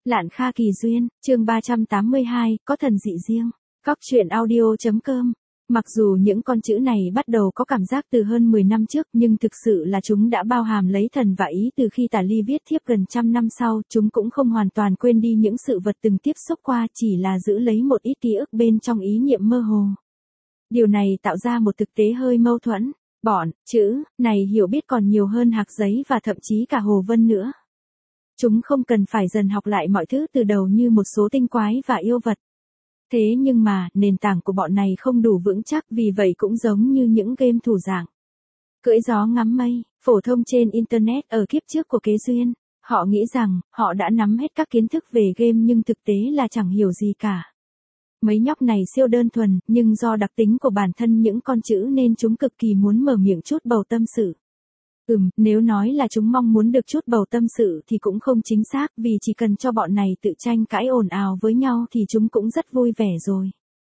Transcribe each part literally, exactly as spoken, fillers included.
Lạn Kha Kỳ Duyên, chương ba trăm tám mươi hai, có thần dị riêng. Góc truyện audio.com. Mặc dù những con chữ này bắt đầu có cảm giác từ hơn mười năm trước, nhưng thực sự là chúng đã bao hàm lấy thần và ý từ khi Tả Ly viết thiếp gần trăm năm sau. Chúng cũng không hoàn toàn quên đi những sự vật từng tiếp xúc qua, chỉ là giữ lấy một ít ký ức bên trong ý niệm mơ hồ. Điều này tạo ra một thực tế hơi mâu thuẫn. Bọn chữ này hiểu biết còn nhiều hơn hạc giấy và thậm chí cả Hồ Vân nữa. Chúng không cần phải dần học lại mọi thứ từ đầu như một số tinh quái và yêu vật. Thế nhưng mà, nền tảng của bọn này không đủ vững chắc, vì vậy cũng giống như những game thủ dạng cưỡi gió ngắm mây, phổ thông trên Internet ở kiếp trước của Kế Duyên. Họ nghĩ rằng, họ đã nắm hết các kiến thức về game nhưng thực tế là chẳng hiểu gì cả. Mấy nhóc này siêu đơn thuần, nhưng do đặc tính của bản thân những con chữ nên chúng cực kỳ muốn mở miệng chút bầu tâm sự. Ừm, nếu nói là chúng mong muốn được chút bầu tâm sự thì cũng không chính xác, vì chỉ cần cho bọn này tự tranh cãi ồn ào với nhau thì chúng cũng rất vui vẻ rồi.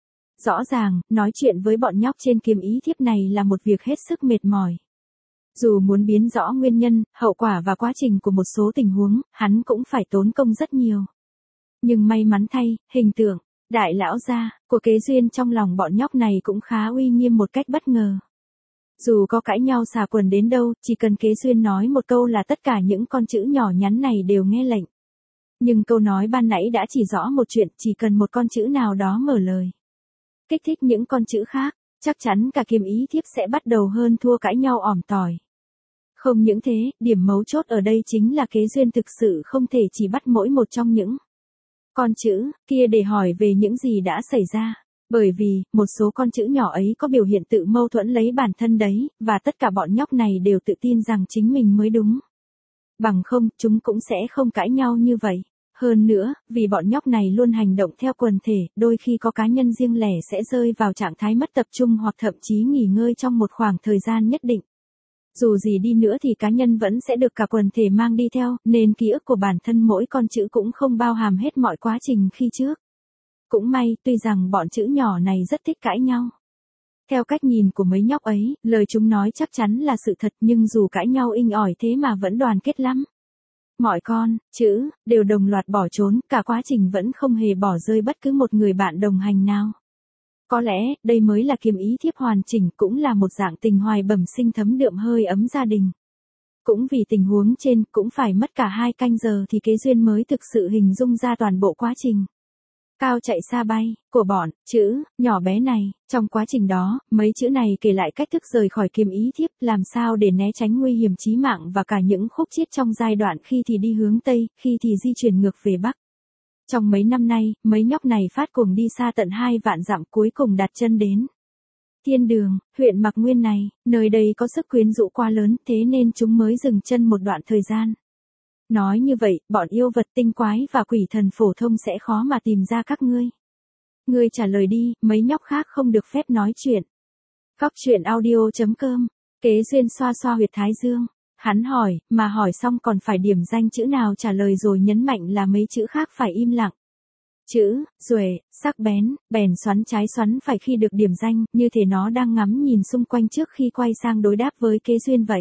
Rõ ràng, nói chuyện với bọn nhóc trên kiếm ý thiếp này là một việc hết sức mệt mỏi. Dù muốn biến rõ nguyên nhân, hậu quả và quá trình của một số tình huống, hắn cũng phải tốn công rất nhiều. Nhưng may mắn thay, hình tượng đại lão gia của Kế Duyên trong lòng bọn nhóc này cũng khá uy nghiêm một cách bất ngờ. Dù có cãi nhau xà quần đến đâu, chỉ cần Kế Duyên nói một câu là tất cả những con chữ nhỏ nhắn này đều nghe lệnh. Nhưng câu nói ban nãy đã chỉ rõ một chuyện, chỉ cần một con chữ nào đó mở lời, kích thích những con chữ khác, chắc chắn cả kiếm ý thiếp sẽ bắt đầu hơn thua cãi nhau ỏm tỏi. Không những thế, điểm mấu chốt ở đây chính là Kế Duyên thực sự không thể chỉ bắt mỗi một trong những con chữ kia để hỏi về những gì đã xảy ra. Bởi vì, một số con chữ nhỏ ấy có biểu hiện tự mâu thuẫn lấy bản thân đấy, và tất cả bọn nhóc này đều tự tin rằng chính mình mới đúng. Bằng không, chúng cũng sẽ không cãi nhau như vậy. Hơn nữa, vì bọn nhóc này luôn hành động theo quần thể, đôi khi có cá nhân riêng lẻ sẽ rơi vào trạng thái mất tập trung hoặc thậm chí nghỉ ngơi trong một khoảng thời gian nhất định. Dù gì đi nữa thì cá nhân vẫn sẽ được cả quần thể mang đi theo, nên ký ức của bản thân mỗi con chữ cũng không bao hàm hết mọi quá trình khi trước. Cũng may, tuy rằng bọn chữ nhỏ này rất thích cãi nhau. Theo cách nhìn của mấy nhóc ấy, lời chúng nói chắc chắn là sự thật, nhưng dù cãi nhau inh ỏi thế mà vẫn đoàn kết lắm. Mọi con chữ đều đồng loạt bỏ trốn, cả quá trình vẫn không hề bỏ rơi bất cứ một người bạn đồng hành nào. Có lẽ, đây mới là kiếm ý thiếp hoàn chỉnh, cũng là một dạng tình hoài bẩm sinh thấm đượm hơi ấm gia đình. Cũng vì tình huống trên, cũng phải mất cả hai canh giờ thì Kế Duyên mới thực sự hình dung ra toàn bộ quá trình cao chạy xa bay của bọn chữ nhỏ bé này. Trong quá trình đó, mấy chữ này kể lại cách thức rời khỏi kiếm ý thiếp, làm sao để né tránh nguy hiểm chí mạng và cả những khúc chiết trong giai đoạn khi thì đi hướng Tây, khi thì di chuyển ngược về Bắc. Trong mấy năm nay, mấy nhóc này phát cuồng đi xa tận hai vạn dặm, cuối cùng đặt chân đến Thiên Đường, huyện Mạc Nguyên này. Nơi đây có sức quyến rũ quá lớn, thế nên chúng mới dừng chân một đoạn thời gian. Nói như vậy, bọn yêu vật tinh quái và quỷ thần phổ thông sẽ khó mà tìm ra các ngươi. Ngươi trả lời đi, mấy nhóc khác không được phép nói chuyện. Góc truyện audio.com. Kế Duyên xoa xoa huyệt thái dương. Hắn hỏi, mà hỏi xong còn phải điểm danh chữ nào trả lời rồi nhấn mạnh là mấy chữ khác phải im lặng. Chữ duệ, sắc bén, bèn xoắn trái xoắn phải khi được điểm danh, như thể nó đang ngắm nhìn xung quanh trước khi quay sang đối đáp với Kế Duyên vậy.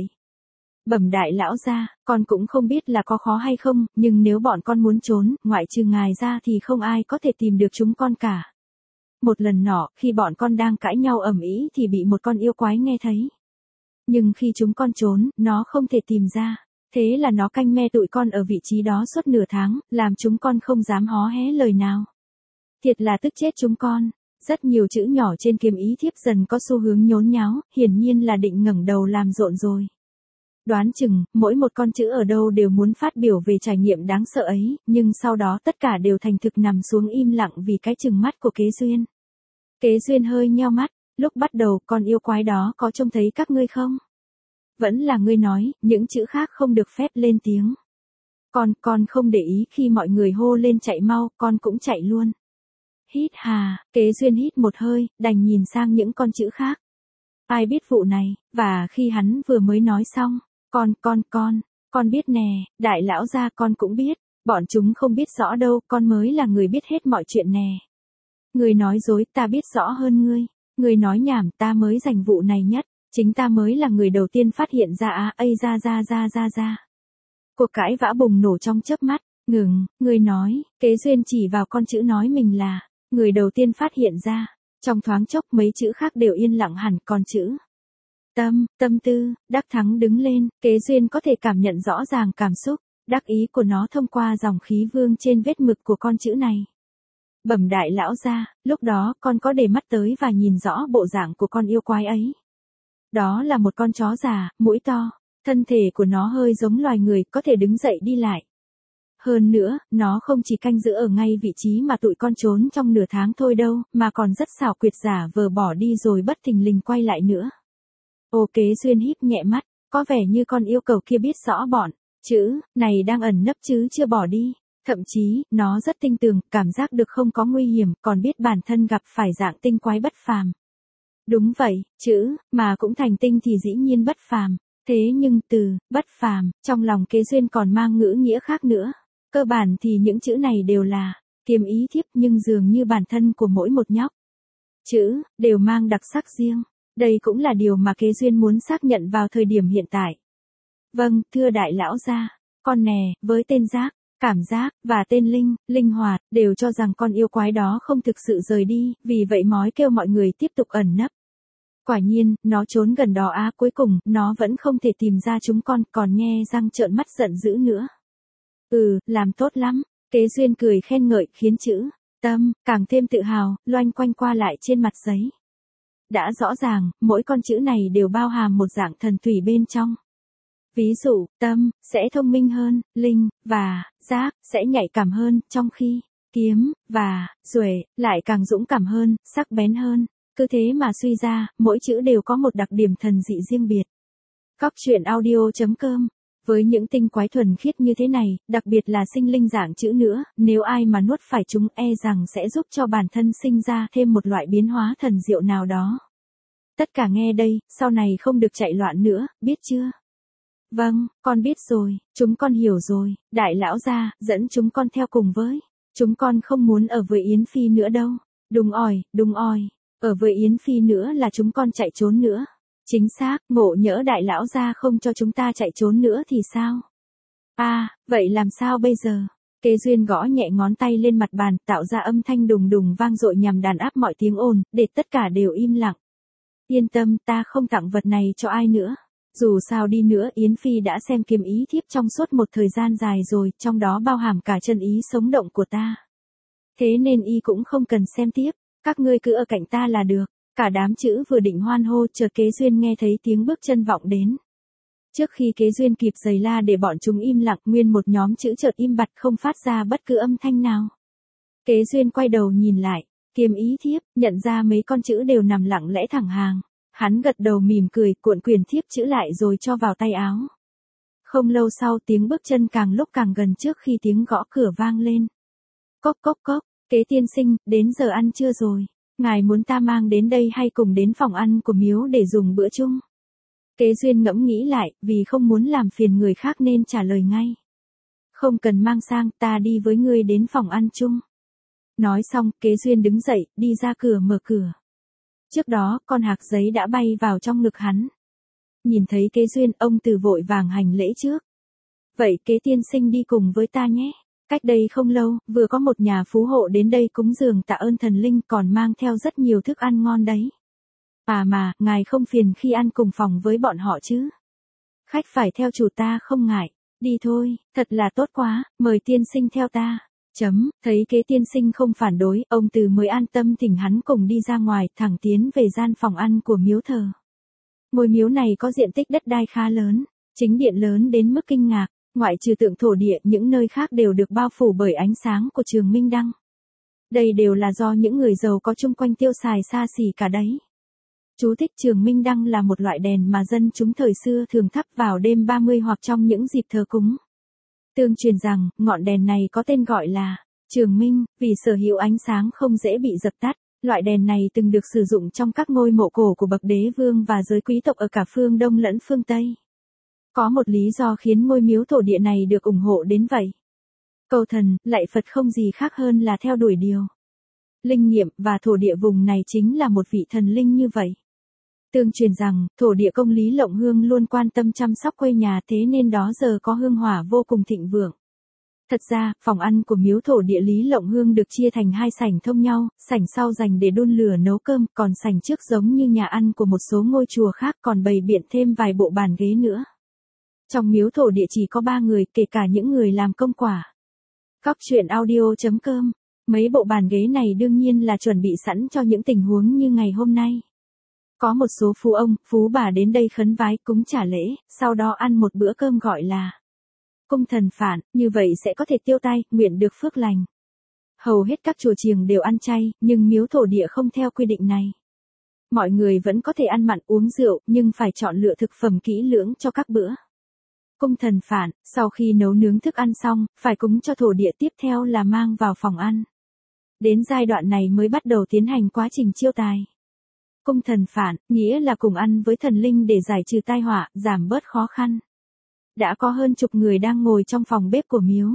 Bẩm đại lão gia, con cũng không biết là có khó hay không, nhưng nếu bọn con muốn trốn, ngoại trừ ngài ra thì không ai có thể tìm được chúng con cả. Một lần nọ, khi bọn con đang cãi nhau ầm ĩ thì bị một con yêu quái nghe thấy. Nhưng khi chúng con trốn, nó không thể tìm ra. Thế là nó canh me tụi con ở vị trí đó suốt nửa tháng, làm chúng con không dám hó hé lời nào. Thiệt là tức chết chúng con. Rất nhiều chữ nhỏ trên kiếm ý thiếp dần có xu hướng nhốn nháo, hiển nhiên là định ngẩng đầu làm rộn rồi. Đoán chừng, mỗi một con chữ ở đâu đều muốn phát biểu về trải nghiệm đáng sợ ấy, nhưng sau đó tất cả đều thành thực nằm xuống im lặng vì cái chừng mắt của Kế Duyên. Kế Duyên hơi nheo mắt, lúc bắt đầu con yêu quái đó có trông thấy các ngươi không? Vẫn là ngươi nói, những chữ khác không được phép lên tiếng. Con, con không để ý khi mọi người hô lên chạy mau, con cũng chạy luôn. Hít hà, Kế Duyên hít một hơi, đành nhìn sang những con chữ khác. Ai biết vụ này, và khi hắn vừa mới nói xong, con, con, con, con biết nè, đại lão gia con cũng biết, bọn chúng không biết rõ đâu, con mới là người biết hết mọi chuyện nè. Người nói dối, ta biết rõ hơn ngươi, người nói nhảm, ta mới giành vụ này nhất, chính ta mới là người đầu tiên phát hiện ra á, ây ra ra ra ra ra. Cuộc cãi vã bùng nổ trong chớp mắt, Ngừng, người nói, Kế Duyên chỉ vào con chữ nói mình là người đầu tiên phát hiện ra. Trong thoáng chốc mấy chữ khác đều yên lặng hẳn, còn chữ tâm, tâm tư, Đắc Thắng đứng lên, Kế Duyên có thể cảm nhận rõ ràng cảm xúc, đắc ý của nó thông qua dòng khí vương trên vết mực của con chữ này. Bẩm đại lão gia, lúc đó con có để mắt tới và nhìn rõ bộ dạng của con yêu quái ấy. Đó là một con chó già, mũi to, thân thể của nó hơi giống loài người, có thể đứng dậy đi lại. Hơn nữa, nó không chỉ canh giữ ở ngay vị trí mà tụi con trốn trong nửa tháng thôi đâu, mà còn rất xảo quyệt, giả vờ bỏ đi rồi bất thình lình quay lại nữa. Ô Kế Duyên híp nhẹ mắt, có vẻ như con yêu cầu kia biết rõ bọn chữ này đang ẩn nấp chứ chưa bỏ đi. Thậm chí, nó rất tinh tường, cảm giác được không có nguy hiểm, còn biết bản thân gặp phải dạng tinh quái bất phàm. Đúng vậy, chữ mà cũng thành tinh thì dĩ nhiên bất phàm. Thế nhưng từ bất phàm trong lòng Kế Duyên còn mang ngữ nghĩa khác nữa. Cơ bản thì những chữ này đều là kiếm ý thiếp, nhưng dường như bản thân của mỗi một nhóc chữ đều mang đặc sắc riêng. Đây cũng là điều mà Kế Duyên muốn xác nhận vào thời điểm hiện tại. Vâng, thưa đại lão gia, con nè, với tên giác, cảm giác, và tên linh, linh hoạt, đều cho rằng con yêu quái đó không thực sự rời đi, vì vậy mói kêu mọi người tiếp tục ẩn nấp. Quả nhiên, nó trốn gần đó á, cuối cùng, nó vẫn không thể tìm ra chúng con, còn nhe răng trợn mắt giận dữ nữa. Ừ, làm tốt lắm, Kế Duyên cười khen ngợi, khiến chữ tâm càng thêm tự hào, loanh quanh qua lại trên mặt giấy. Đã rõ ràng, mỗi con chữ này đều bao hàm một dạng thần thủy bên trong. Ví dụ, tâm, sẽ thông minh hơn, linh, và, giác, sẽ nhạy cảm hơn, trong khi, kiếm, và, duệ, lại càng dũng cảm hơn, sắc bén hơn. Cứ thế mà suy ra, mỗi chữ đều có một đặc điểm thần dị riêng biệt. Cóc truyện audio chấm com. Với những tinh quái thuần khiết như thế này, đặc biệt là sinh linh dạng chữ nữa, nếu ai mà nuốt phải chúng e rằng sẽ giúp cho bản thân sinh ra thêm một loại biến hóa thần diệu nào đó. Tất cả nghe đây, sau này không được chạy loạn nữa, biết chưa? Vâng, con biết rồi, chúng con hiểu rồi, đại lão gia, dẫn chúng con theo cùng với. Chúng con không muốn ở với Yến Phi nữa đâu. Đúng ỏi, đúng ỏi, ở với Yến Phi nữa là chúng con chạy trốn nữa. Chính xác, ngộ nhỡ đại lão gia không cho chúng ta chạy trốn nữa thì sao? À, vậy làm sao bây giờ? Kế Duyên gõ nhẹ ngón tay lên mặt bàn, tạo ra âm thanh đùng đùng vang dội nhằm đàn áp mọi tiếng ồn, để tất cả đều im lặng. Yên tâm, ta không tặng vật này cho ai nữa. Dù sao đi nữa, Yến Phi đã xem kiếm ý thiếp trong suốt một thời gian dài rồi, trong đó bao hàm cả chân ý sống động của ta. Thế nên y cũng không cần xem tiếp, các ngươi cứ ở cạnh ta là được. Cả đám chữ vừa định hoan hô, chợt Kế Duyên nghe thấy tiếng bước chân vọng đến. Trước khi Kế Duyên kịp giày la để bọn chúng im lặng, nguyên một nhóm chữ chợt im bặt không phát ra bất cứ âm thanh nào. Kế Duyên quay đầu nhìn lại, kiếm ý thiếp, nhận ra mấy con chữ đều nằm lặng lẽ thẳng hàng. Hắn gật đầu mỉm cười, cuộn quyền thiếp chữ lại rồi cho vào tay áo. Không lâu sau, tiếng bước chân càng lúc càng gần trước khi tiếng gõ cửa vang lên. Cốc cốc cốc, Kế tiên sinh, đến giờ ăn trưa rồi. Ngài muốn ta mang đến đây hay cùng đến phòng ăn của miếu để dùng bữa chung? Kế Duyên ngẫm nghĩ lại, vì không muốn làm phiền người khác nên trả lời ngay. Không cần mang sang, ta đi với ngươi đến phòng ăn chung. Nói xong, Kế Duyên đứng dậy, đi ra cửa mở cửa. Trước đó, con hạc giấy đã bay vào trong ngực hắn. Nhìn thấy Kế Duyên, ông Từ vội vàng hành lễ trước. Vậy Kế tiên sinh đi cùng với ta nhé. Cách đây không lâu, vừa có một nhà phú hộ đến đây cúng dường tạ ơn thần linh, còn mang theo rất nhiều thức ăn ngon đấy. À mà, ngài không phiền khi ăn cùng phòng với bọn họ chứ? Khách phải theo chủ ta không ngại. Đi thôi, thật là tốt quá, mời tiên sinh theo ta. Chấm, thấy Kế tiên sinh không phản đối, ông Từ mới an tâm thỉnh hắn cùng đi ra ngoài, thẳng tiến về gian phòng ăn của miếu thờ. Ngôi miếu này có diện tích đất đai khá lớn, chính điện lớn đến mức kinh ngạc. Ngoại trừ tượng thổ địa, những nơi khác đều được bao phủ bởi ánh sáng của trường minh đăng. Đây đều là do những người giàu có chung quanh tiêu xài xa xỉ cả đấy. Chú thích: trường minh đăng là một loại đèn mà dân chúng thời xưa thường thắp vào đêm ba mươi hoặc trong những dịp thờ cúng. Tương truyền rằng, ngọn đèn này có tên gọi là trường minh, vì sở hữu ánh sáng không dễ bị dập tắt. Loại đèn này từng được sử dụng trong các ngôi mộ cổ của bậc đế vương và giới quý tộc ở cả phương Đông lẫn phương Tây. Có một lý do khiến ngôi miếu thổ địa này được ủng hộ đến vậy. Cầu thần, lạy Phật không gì khác hơn là theo đuổi điều linh nghiệm, và thổ địa vùng này chính là một vị thần linh như vậy. Tương truyền rằng, thổ địa công Lý Lộng Hương luôn quan tâm chăm sóc quê nhà, thế nên đó giờ có hương hỏa vô cùng thịnh vượng. Thật ra, phòng ăn của miếu thổ địa Lý Lộng Hương được chia thành hai sảnh thông nhau, sảnh sau dành để đun lửa nấu cơm, còn sảnh trước giống như nhà ăn của một số ngôi chùa khác còn bày biện thêm vài bộ bàn ghế nữa. Trong miếu thổ địa chỉ có ba người, kể cả những người làm công quả. Cóc truyện audio chấm com. Mấy bộ bàn ghế này đương nhiên là chuẩn bị sẵn cho những tình huống như ngày hôm nay. Có một số phú ông, phú bà đến đây khấn vái cúng trả lễ, sau đó ăn một bữa cơm gọi là cung thần phản, như vậy sẽ có thể tiêu tai, nguyện được phước lành. Hầu hết các chùa chiền đều ăn chay, nhưng miếu thổ địa không theo quy định này. Mọi người vẫn có thể ăn mặn uống rượu, nhưng phải chọn lựa thực phẩm kỹ lưỡng cho các bữa. Cung thần phản, sau khi nấu nướng thức ăn xong, phải cúng cho thổ địa, tiếp theo là mang vào phòng ăn. Đến giai đoạn này mới bắt đầu tiến hành quá trình chiêu tài. Cung thần phản, nghĩa là cùng ăn với thần linh để giải trừ tai họa, giảm bớt khó khăn. Đã có hơn chục người đang ngồi trong phòng bếp của miếu.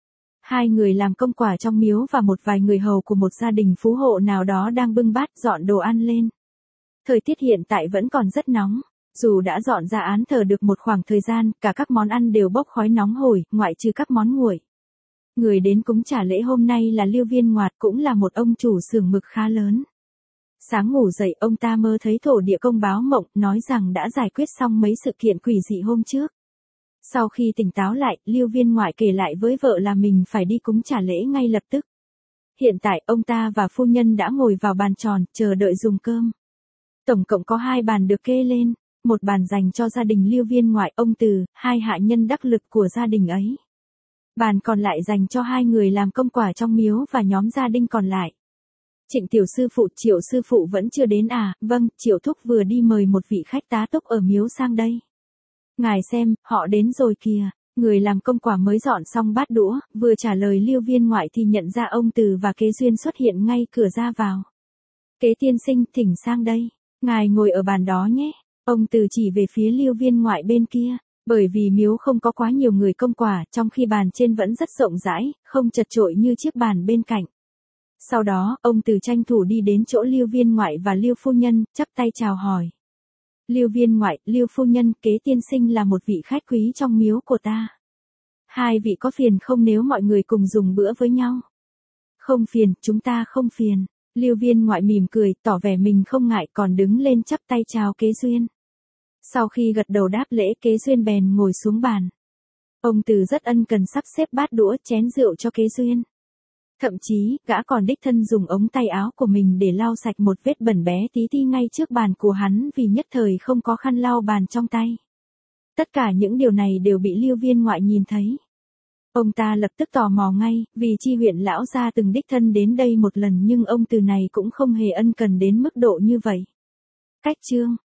Hai người làm công quả trong miếu và một vài người hầu của một gia đình phú hộ nào đó đang bưng bát dọn đồ ăn lên. Thời tiết hiện tại vẫn còn rất nóng. Dù đã dọn ra án thờ được một khoảng thời gian, cả các món ăn đều bốc khói nóng hổi, ngoại trừ các món nguội. Người đến cúng trả lễ hôm nay là Lưu Viên Ngoạt, cũng là một ông chủ xưởng mực khá lớn. Sáng ngủ dậy, ông ta mơ thấy thổ địa công báo mộng, nói rằng đã giải quyết xong mấy sự kiện quỷ dị hôm trước. Sau khi tỉnh táo lại, Lưu Viên Ngoại kể lại với vợ là mình phải đi cúng trả lễ ngay lập tức. Hiện tại, ông ta và phu nhân đã ngồi vào bàn tròn, chờ đợi dùng cơm. Tổng cộng có hai bàn được kê lên. Một bàn dành cho gia đình Lưu Viên Ngoại, ông Từ, hai hạ nhân đắc lực của gia đình ấy. Bàn còn lại dành cho hai người làm công quả trong miếu và nhóm gia đình còn lại. Trịnh tiểu sư phụ, Triệu sư phụ vẫn chưa đến à? Vâng, Triệu thúc vừa đi mời một vị khách tá túc ở miếu sang đây. Ngài xem, họ đến rồi kìa. Người làm công quả mới dọn xong bát đũa, vừa trả lời Lưu Viên Ngoại thì nhận ra ông Từ và Kế Duyên xuất hiện ngay cửa ra vào. Kế tiên sinh, thỉnh sang đây. Ngài ngồi ở bàn đó nhé. Ông Từ chỉ về phía Lưu Viên Ngoại bên kia, bởi vì miếu không có quá nhiều người công quả, trong khi bàn trên vẫn rất rộng rãi, không chật chội như chiếc bàn bên cạnh. Sau đó, ông Từ tranh thủ đi đến chỗ Lưu Viên Ngoại và Lưu phu nhân, chắp tay chào hỏi. Lưu Viên Ngoại, Lưu phu nhân, Kế tiên sinh là một vị khách quý trong miếu của ta. Hai vị có phiền không nếu mọi người cùng dùng bữa với nhau? Không phiền, chúng ta không phiền. Lưu Viên Ngoại mỉm cười, tỏ vẻ mình không ngại, còn đứng lên chắp tay chào Kế Duyên. Sau khi gật đầu đáp lễ, Kế Duyên bèn ngồi xuống bàn. Ông Từ rất ân cần sắp xếp bát đũa chén rượu cho Kế Duyên. Thậm chí, gã còn đích thân dùng ống tay áo của mình để lau sạch một vết bẩn bé tí ti ngay trước bàn của hắn vì nhất thời không có khăn lau bàn trong tay. Tất cả những điều này đều bị Lưu Viên Ngoại nhìn thấy. Ông ta lập tức tò mò ngay, vì Chi huyện lão gia từng đích thân đến đây một lần nhưng ông Từ này cũng không hề ân cần đến mức độ như vậy. Cách chương